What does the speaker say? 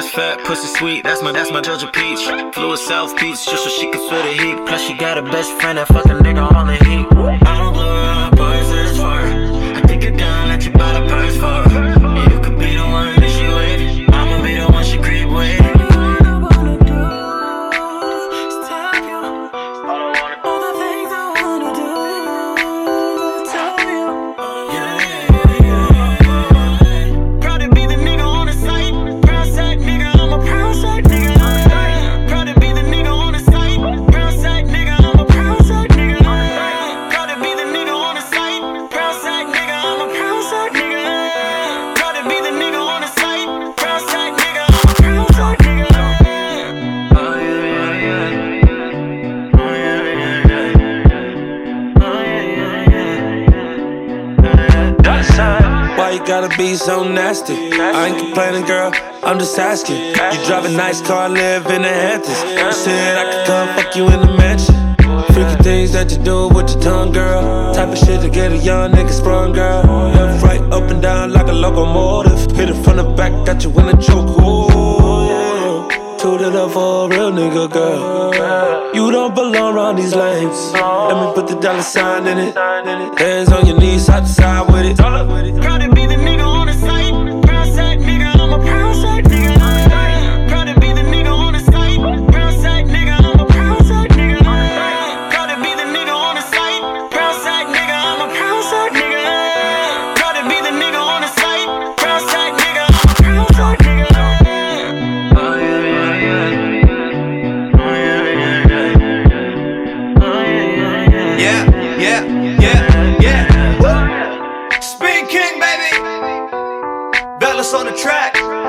fat, pussy sweet, that's my Georgia peach. Flew to South Beach just so she could feel the heat. Plus she got a best friend that fuck a nigga on the heat. I don't blow her up, boy, search for her. I take it down, let you buy the purse for her. And you could be the one that she with. I'ma be the one she creep with. Why you gotta be so nasty? I ain't complaining, girl, I'm just asking. You drive a nice car, live in the Hamptons. You said I could come fuck you in the mansion. Freaky things that you do with your tongue, girl. Type of shit to get a young nigga sprung, girl. Left, right, up and down like a locomotive. Hit it from the back, got you in a choke. Ooh, toot it up for a real nigga, girl. You don't belong around these lanes. Let me put the dollar sign in it. Hands on your knees, side to side with it. Proud to be the nigga on the site. Proud side nigga, I'm a proud side nigga. Proud to be the nigga on the site. Proud side nigga, I'm a proud side nigga. Proud to be the nigga on the site. Proud side nigga, I'm a proud side nigga. Proud to be the nigga on the site. Proud side nigga, I'm a proud side nigga. Oh yeah, yeah, yeah. Oh yeah, yeah, yeah. Oh yeah, yeah, yeah. Yeah. Spin King, baby. Bellas on the track.